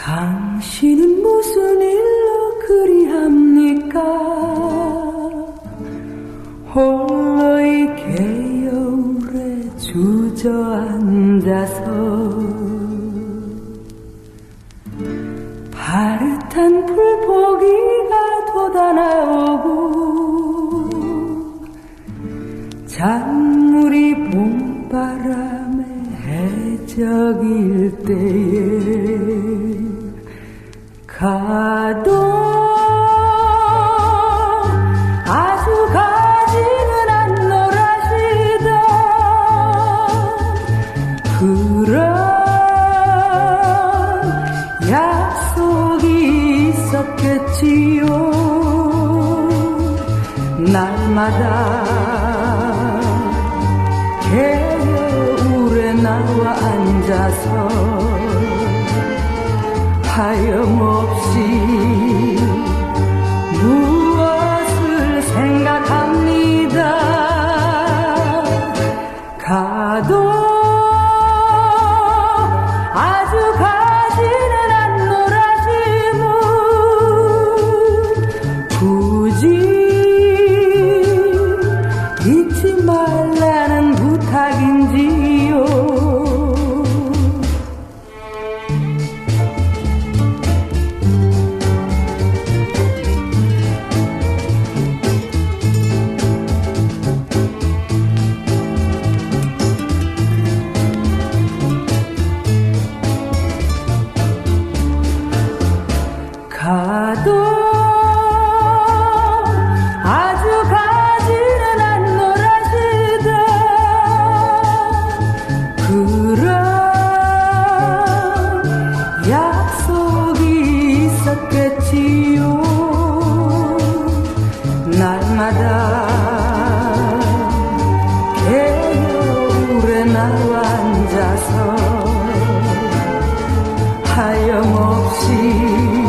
당신은 무슨 일로 그리합니까? 홀로 이 개여울에 주저앉아서 파릇한 풀포기가 돋아나오고 잔물이 봄바람에 해적일 때에 가도 아주 가지는 않노라시던 그런 약속이 있었겠지요. 날마다 개여울에 나와 앉아서 하염없이 무엇을 생각합니다. 가도 아주 가지는 않노라지만 굳이 잊지 말라는 부탁인지요. 가도 아주 가지는 않노라시던 그런 약속이 있었겠지요. 날마다 개여울에 나와 앉아서 하염없이